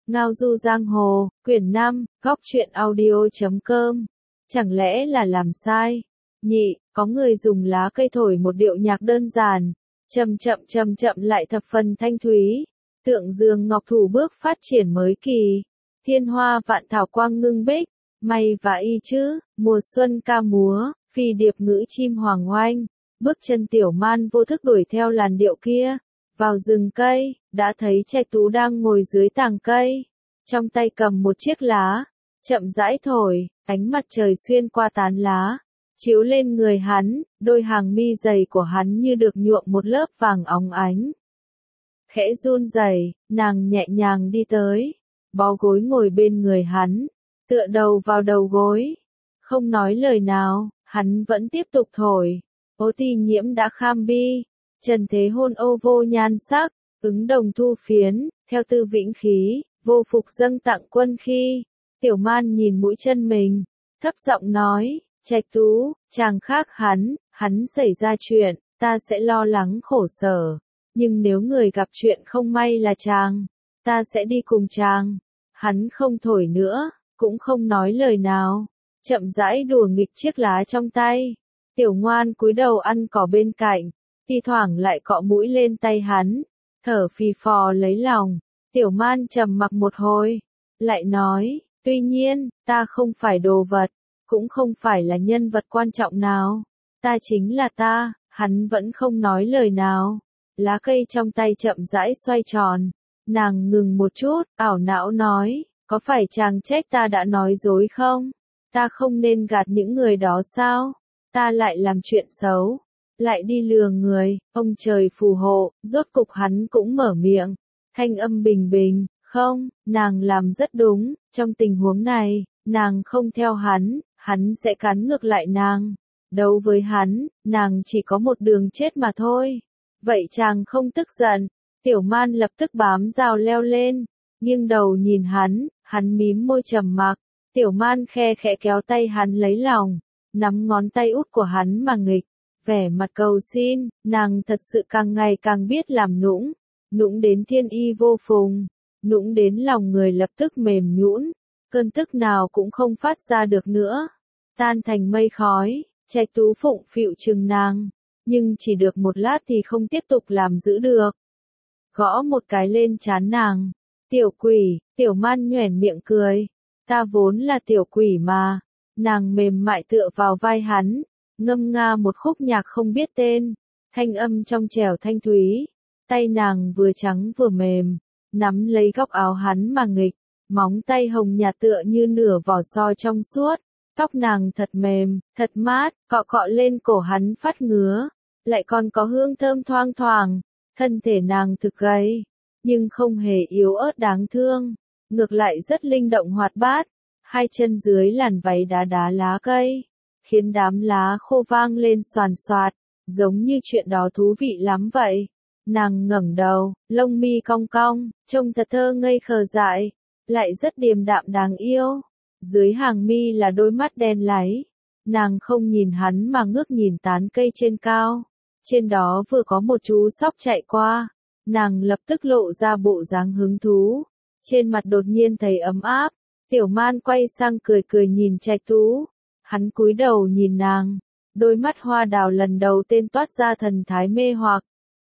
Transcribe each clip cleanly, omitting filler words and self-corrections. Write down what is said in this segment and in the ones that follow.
Ngao du giang hồ, quyển 5, góc truyện audio.com. Chẳng lẽ là làm sai? Nhị, có người dùng lá cây thổi một điệu nhạc đơn giản, chậm chậm lại thập phần thanh thúy. Tượng dường ngọc thủ bước phát triển mới kỳ. Thiên hoa vạn thảo quang ngưng bích, may và y chữ, mùa xuân ca múa, phi điệp ngữ chim hoàng oanh. Bước chân Tiểu Man vô thức đuổi theo làn điệu kia. Vào rừng cây, đã thấy Trạch Tú đang ngồi dưới tàng cây, trong tay cầm một chiếc lá, chậm rãi thổi, ánh mặt trời xuyên qua tán lá, chiếu lên người hắn, đôi hàng mi dày của hắn như được nhuộm một lớp vàng óng ánh. Khẽ run rẩy, nàng nhẹ nhàng đi tới, bó gối ngồi bên người hắn, tựa đầu vào đầu gối, không nói lời nào, hắn vẫn tiếp tục thổi. Ô Ti Nhiễm đã kham bi, trần thế hôn ô vô nhan sắc, ứng đồng thu phiến, theo tư vĩnh khí, vô phục dâng tặng quân khi. Tiểu Man nhìn mũi chân mình, thấp giọng nói, Trạch Tú, chàng khác hắn xảy ra chuyện, ta sẽ lo lắng khổ sở, nhưng nếu người gặp chuyện không may là chàng, ta sẽ đi cùng chàng. Hắn không thổi nữa, cũng không nói lời nào, chậm rãi đùa nghịch chiếc lá trong tay. Tiểu Ngoan cúi đầu ăn cỏ bên cạnh, thi thoảng lại cọ mũi lên tay hắn, thở phì phò lấy lòng. Tiểu Man trầm mặc một hồi, lại nói, tuy nhiên, ta không phải đồ vật, cũng không phải là nhân vật quan trọng nào, ta chính là ta. Hắn vẫn không nói lời nào, lá cây trong tay chậm rãi xoay tròn, nàng ngừng một chút, ảo não nói, có phải chàng trách ta đã nói dối không? Ta không nên gạt những người đó sao? Ta lại làm chuyện xấu, lại đi lừa người, ông trời phù hộ, rốt cục hắn cũng mở miệng, thanh âm bình bình, không, nàng làm rất đúng, trong tình huống này, nàng không theo hắn sẽ cắn ngược lại nàng, đấu với hắn, nàng chỉ có một đường chết mà thôi. Vậy chàng không tức giận? Tiểu Man lập tức bám dao leo lên, nghiêng đầu nhìn hắn mím môi trầm mặc. Tiểu Man khe khẽ kéo tay hắn lấy lòng, nắm ngón tay út của hắn mà nghịch, vẻ mặt cầu xin. Nàng thật sự càng ngày càng biết làm nũng đến thiên y vô phùng, nũng đến lòng người lập tức mềm nhũn, cơn tức nào cũng không phát ra được nữa, tan thành mây khói. Trạch Tú phụng phịu chừng nàng, nhưng chỉ được một lát thì không tiếp tục làm giữ được. Gõ một cái lên trán nàng, tiểu quỷ. Tiểu Man nhoẻn miệng cười, ta vốn là tiểu quỷ mà. Nàng mềm mại tựa vào vai hắn, ngâm nga một khúc nhạc không biết tên, thanh âm trong trẻo thanh thúy. Tay nàng vừa trắng vừa mềm, nắm lấy góc áo hắn mà nghịch, móng tay hồng nhạt tựa như nửa vỏ sò trong suốt. Tóc nàng thật mềm, thật mát, cọ cọ lên cổ hắn phát ngứa, lại còn có hương thơm thoang thoảng. Thân thể nàng thực gầy, nhưng không hề yếu ớt đáng thương, ngược lại rất linh động hoạt bát. Hai chân dưới làn váy đá đá lá cây, khiến đám lá khô vang lên xoàn xoạt, giống như chuyện đó thú vị lắm vậy. Nàng ngẩng đầu, lông mi cong cong, trông thật thơ ngây khờ dại, lại rất điềm đạm đáng yêu. Dưới hàng mi là đôi mắt đen láy, nàng không nhìn hắn mà ngước nhìn tán cây trên cao. Trên đó vừa có một chú sóc chạy qua, nàng lập tức lộ ra bộ dáng hứng thú, trên mặt đột nhiên thấy ấm áp. Tiểu Man quay sang cười cười nhìn Trạch Tú, hắn cúi đầu nhìn nàng, đôi mắt hoa đào lần đầu tiên toát ra thần thái mê hoặc.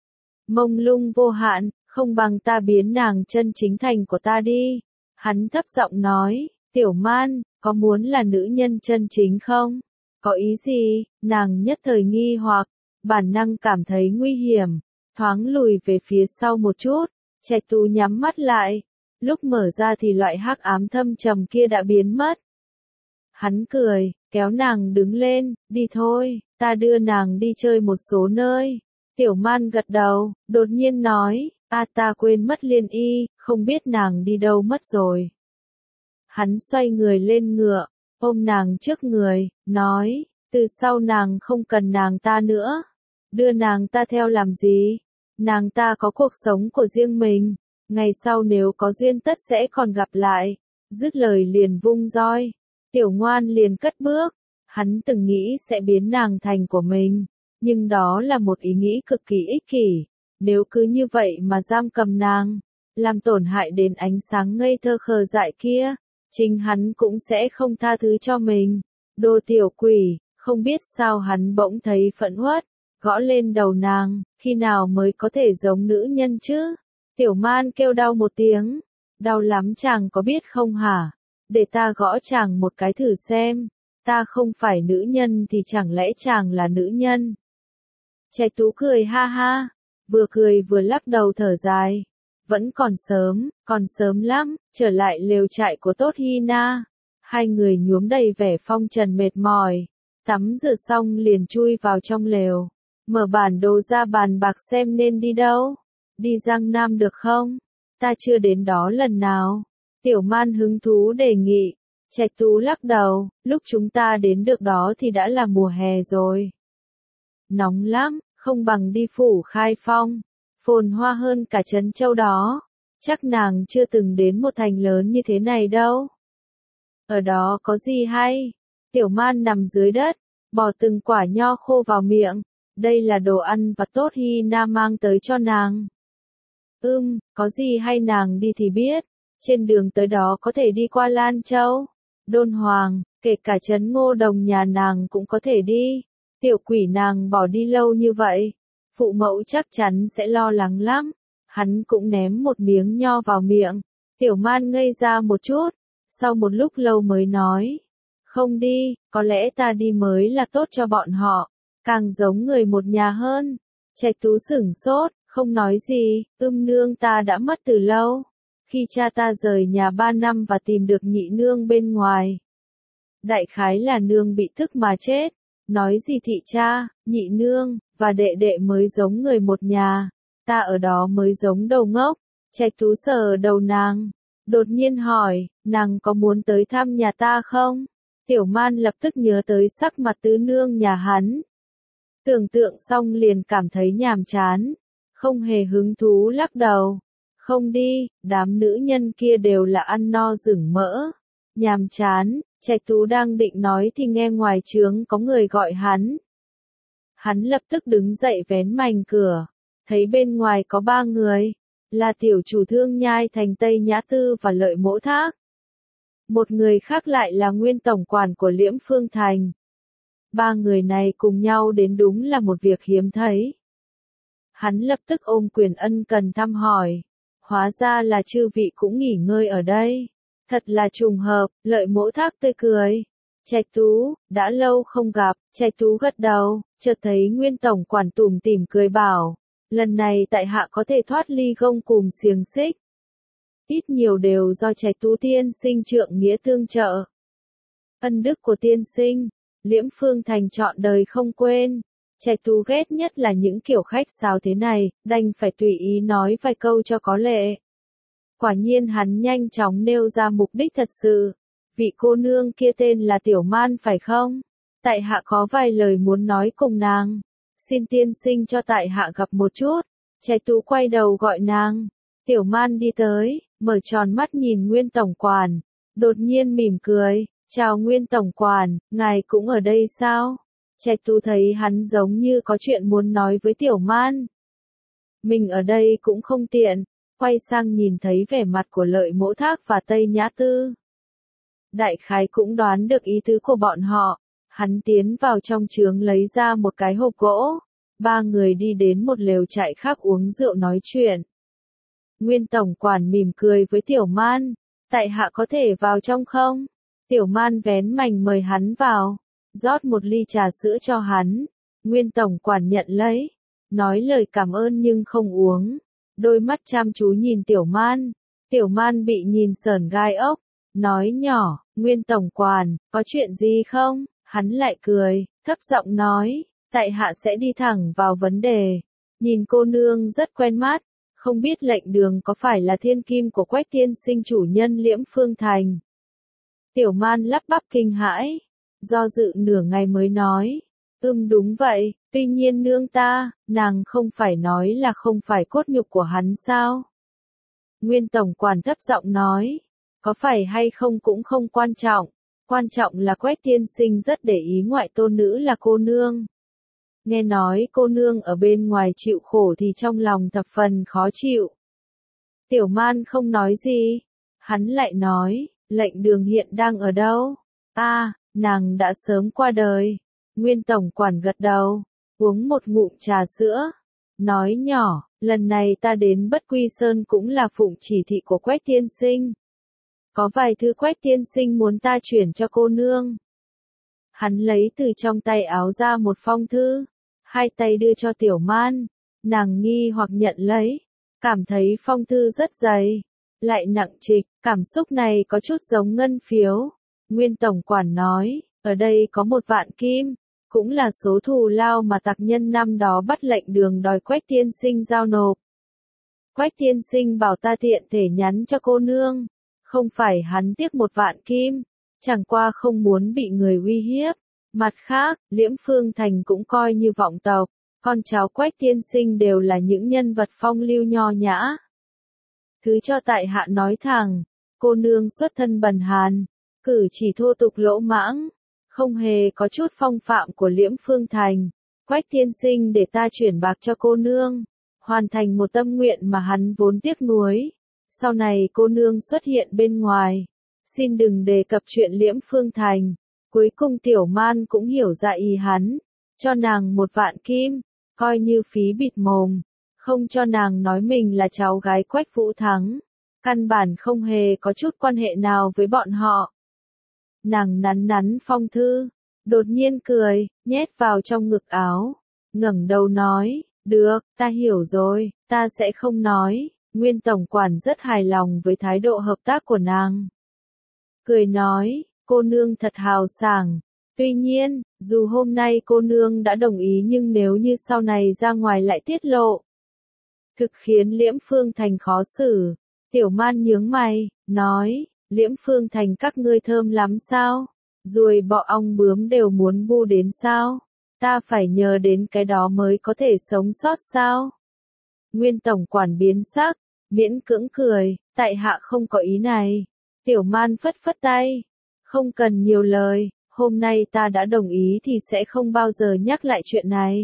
Mông lung vô hạn, không bằng ta biến nàng chân chính thành của ta đi. Hắn thấp giọng nói, Tiểu Man, có muốn là nữ nhân chân chính không? Có ý gì? Nàng nhất thời nghi hoặc, bản năng cảm thấy nguy hiểm, thoáng lùi về phía sau một chút. Trạch Tú nhắm mắt lại, lúc mở ra thì loại hắc ám thâm trầm kia đã biến mất. Hắn cười, kéo nàng đứng lên, đi thôi, ta đưa nàng đi chơi một số nơi. Tiểu Man gật đầu, đột nhiên nói, ta quên mất Liên Y, không biết nàng đi đâu mất rồi. Hắn xoay người lên ngựa, ôm nàng trước người, nói, từ sau nàng không cần nàng ta nữa. Đưa nàng ta theo làm gì? Nàng ta có cuộc sống của riêng mình, ngày sau nếu có duyên tất sẽ còn gặp lại. Dứt lời liền vung roi, Tiểu Ngoan liền cất bước. Hắn từng nghĩ sẽ biến nàng thành của mình, nhưng đó là một ý nghĩ cực kỳ ích kỷ. Nếu cứ như vậy mà giam cầm nàng, làm tổn hại đến ánh sáng ngây thơ khờ dại kia, chính hắn cũng sẽ không tha thứ cho mình. Đồ tiểu quỷ, không biết sao hắn bỗng thấy phẫn uất, gõ lên đầu nàng, khi nào mới có thể giống nữ nhân chứ? Tiểu Man kêu đau một tiếng, đau lắm chàng có biết không hả? Để ta gõ chàng một cái thử xem, ta không phải nữ nhân thì chẳng lẽ chàng là nữ nhân? Trạch Tú cười ha ha, vừa cười vừa lắc đầu thở dài. Vẫn còn sớm lắm, trở lại lều trại của Tốt Hi Na. Hai người nhuốm đầy vẻ phong trần mệt mỏi, tắm rửa xong liền chui vào trong lều, mở bản đồ ra bàn bạc xem nên đi đâu. Đi Giang Nam được không? Ta chưa đến đó lần nào. Tiểu Man hứng thú đề nghị. Trạch Tú lắc đầu, lúc chúng ta đến được đó thì đã là mùa hè rồi. Nóng lắm, không bằng đi Phủ Khai Phong, phồn hoa hơn cả Trấn Châu đó. Chắc nàng chưa từng đến một thành lớn như thế này đâu. Ở đó có gì hay? Tiểu Man nằm dưới đất, bỏ từng quả nho khô vào miệng. Đây là đồ ăn và Tốt Hi Na mang tới cho nàng. Có gì hay nàng đi thì biết. Trên đường tới đó có thể đi qua Lan Châu, Đôn Hoàng, kể cả trấn Ngô Đồng nhà nàng cũng có thể đi. Tiểu quỷ nàng bỏ đi lâu như vậy, phụ mẫu chắc chắn sẽ lo lắng lắm. Hắn cũng ném một miếng nho vào miệng. Tiểu Man ngây ra một chút, sau một lúc lâu mới nói. Không đi, có lẽ ta đi mới là tốt cho bọn họ, càng giống người một nhà hơn. Trạch Tú sửng sốt, không nói gì, nương ta đã mất từ lâu. Khi cha ta rời nhà 3 năm và tìm được nhị nương bên ngoài. Đại khái là nương bị thức mà chết. Nói gì thị cha, nhị nương, và đệ đệ mới giống người một nhà. Ta ở đó mới giống đầu ngốc. Trạch Tú sờ đầu nàng. Đột nhiên hỏi, nàng có muốn tới thăm nhà ta không? Tiểu Man lập tức nhớ tới sắc mặt tứ nương nhà hắn. Tưởng tượng xong liền cảm thấy nhàm chán. Không hề hứng thú lắc đầu. Không đi, đám nữ nhân kia đều là ăn no rửng mỡ. Nhàm chán, Trạch Tú đang định nói thì nghe ngoài trướng có người gọi hắn. Hắn lập tức đứng dậy vén mành cửa, thấy bên ngoài có 3 người, là tiểu chủ Thương Nhai Thành Tây Nhã Tư và Lợi Mỗ Thác. Một người khác lại là nguyên tổng quản của Liễm Phương Thành. 3 người này cùng nhau đến đúng là một việc hiếm thấy. Hắn lập tức ôm quyền ân cần thăm hỏi. Hóa ra là chư vị cũng nghỉ ngơi ở đây. Thật là trùng hợp, Lợi Mỗ Thác tươi cười. Trạch Tú, đã lâu không gặp. Trạch Tú gật đầu, chợt thấy nguyên tổng quản tủm tỉm cười bảo. Lần này tại hạ có thể thoát ly gông cùm xiềng xích. Ít nhiều đều do Trạch Tú tiên sinh trượng nghĩa tương trợ. Ân đức của tiên sinh, Liễm Phương Thành trọn đời không quên. Trạch Tú ghét nhất là những kiểu khách sáo thế này, đành phải tùy ý nói vài câu cho có lệ. Quả nhiên hắn nhanh chóng nêu ra mục đích thật sự. Vị cô nương kia tên là Tiểu Man phải không? Tại hạ có vài lời muốn nói cùng nàng. Xin tiên sinh cho tại hạ gặp một chút. Trạch Tú quay đầu gọi nàng. Tiểu Man đi tới, mở tròn mắt nhìn Nguyên tổng quản. Đột nhiên mỉm cười. Chào Nguyên tổng quản, ngài cũng ở đây sao? Trạch Tú thấy hắn giống như có chuyện muốn nói với Tiểu Man. Mình ở đây cũng không tiện. Quay sang nhìn thấy vẻ mặt của Lợi Mỗ Thác và Tây Nhã Tư. Đại khái cũng đoán được ý tứ của bọn họ. Hắn tiến vào trong trướng lấy ra một cái hộp gỗ. 3 người đi đến một lều trại khác uống rượu nói chuyện. Nguyên tổng quản mỉm cười với Tiểu Man. Tại hạ có thể vào trong không? Tiểu Man vén mành mời hắn vào. Rót một ly trà sữa cho hắn. Nguyên tổng quản nhận lấy. Nói lời cảm ơn nhưng không uống. Đôi mắt chăm chú nhìn Tiểu Man. Tiểu Man bị nhìn sởn gai ốc. Nói nhỏ, Nguyên tổng quản, có chuyện gì không? Hắn lại cười, thấp giọng nói, tại hạ sẽ đi thẳng vào vấn đề. Nhìn cô nương rất quen mắt, không biết lệnh đường có phải là thiên kim của Quách tiên sinh chủ nhân Liễm Phương Thành. Tiểu Man lắp bắp kinh hãi, do dự nửa ngày mới nói, đúng vậy, tuy nhiên nương ta, nàng không phải nói là không phải cốt nhục của hắn sao? Nguyên tổng quản thấp giọng nói, có phải hay không cũng không quan trọng, quan trọng là Quách tiên sinh rất để ý ngoại tôn nữ là cô nương. Nghe nói cô nương ở bên ngoài chịu khổ thì trong lòng thập phần khó chịu. Tiểu Man không nói gì. Hắn lại nói, lệnh đường hiện đang ở đâu? Nàng đã sớm qua đời. Nguyên tổng quản gật đầu, uống một ngụm trà sữa. Nói nhỏ, lần này ta đến Bất Quy Sơn cũng là phụng chỉ thị của Quách tiên sinh. Có vài thứ Quách tiên sinh muốn ta chuyển cho cô nương. Hắn lấy từ trong tay áo ra một phong thư, hai tay đưa cho Tiểu Man. Nàng nghi hoặc nhận lấy, cảm thấy phong thư rất dày, lại nặng trịch, cảm xúc này có chút giống ngân phiếu. Nguyên tổng quản nói, ở đây có 1.000.000 kim, cũng là số thù lao mà tặc nhân năm đó bắt lệnh đường đòi Quách tiên sinh giao nộp. Quách tiên sinh bảo ta tiện thể nhắn cho cô nương, không phải hắn tiếc 1.000.000 kim, chẳng qua không muốn bị người uy hiếp. Mặt khác, Liễm Phương Thành cũng coi như vọng tộc, con cháu Quách tiên sinh đều là những nhân vật phong lưu nho nhã. Thứ cho tại hạ nói thẳng, cô nương xuất thân bần hàn, cử chỉ thô tục lỗ mãng, không hề có chút phong phạm của Liễm Phương Thành. Quách tiên sinh để ta chuyển bạc cho cô nương, hoàn thành một tâm nguyện mà hắn vốn tiếc nuối. Sau này cô nương xuất hiện bên ngoài, xin đừng đề cập chuyện Liễm Phương Thành. Cuối cùng Tiểu Man cũng hiểu ra ý hắn, cho nàng 1.000.000 kim, coi như phí bịt mồm, không cho nàng nói mình là cháu gái Quách Vũ Thắng, căn bản không hề có chút quan hệ nào với bọn họ. Nàng nắn nắn phong thư, đột nhiên cười, nhét vào trong ngực áo, ngẩng đầu nói, được, ta hiểu rồi, ta sẽ không nói. Nguyên tổng quản rất hài lòng với thái độ hợp tác của nàng. Cười nói, cô nương thật hào sảng. Tuy nhiên, dù hôm nay cô nương đã đồng ý nhưng nếu như sau này ra ngoài lại tiết lộ, thực khiến Liễm Phương Thành khó xử. Tiểu Man nhướng mày, nói, Liễm Phương Thành các ngươi thơm lắm sao? Ruồi bọ ong bướm đều muốn bu đến sao? Ta phải nhờ đến cái đó mới có thể sống sót sao? Nguyên tổng quản biến sắc, miễn cưỡng cười, tại hạ không có ý này. Tiểu Man phất phất tay, không cần nhiều lời, hôm nay ta đã đồng ý thì sẽ không bao giờ nhắc lại chuyện này.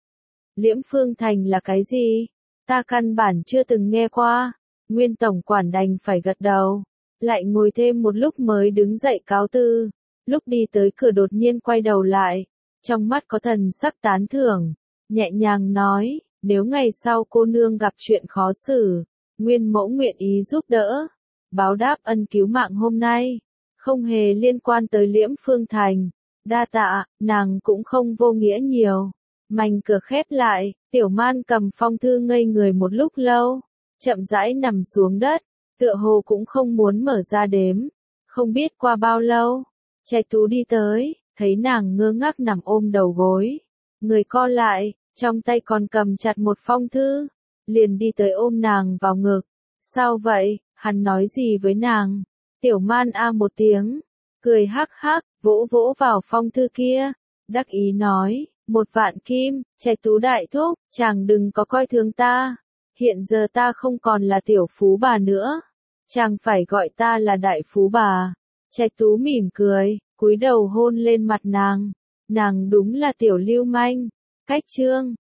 Liễm Phương Thành là cái gì? Ta căn bản chưa từng nghe qua. Nguyên tổng quản đành phải gật đầu, lại ngồi thêm một lúc mới đứng dậy cáo từ. Lúc đi tới cửa đột nhiên quay đầu lại, trong mắt có thần sắc tán thưởng, nhẹ nhàng nói, nếu ngày sau cô nương gặp chuyện khó xử, Nguyên mẫu nguyện ý giúp đỡ, báo đáp ân cứu mạng hôm nay, không hề liên quan tới Liễm Phương Thành. Đa tạ, nàng cũng không vô nghĩa nhiều. Mành cửa khép lại, Tiểu Man cầm phong thư ngây người một lúc lâu, chậm rãi nằm xuống đất, tựa hồ cũng không muốn mở ra đếm. Không biết qua bao lâu, Trạch Tú đi tới, thấy nàng ngơ ngác nằm ôm đầu gối, người co lại, trong tay còn cầm chặt một phong thư, liền đi tới ôm nàng vào ngực. Sao vậy? Hắn nói gì với nàng? Tiểu Man một tiếng, cười hắc hắc, vỗ vỗ vào phong thư kia, đắc ý nói, 1.000.000 kim, Trạch Tú đại thúc, chàng đừng có coi thường ta, hiện giờ ta không còn là tiểu phú bà nữa, chàng phải gọi ta là đại phú bà. Trạch Tú mỉm cười, cúi đầu hôn lên mặt nàng đúng là tiểu lưu manh. Cách chương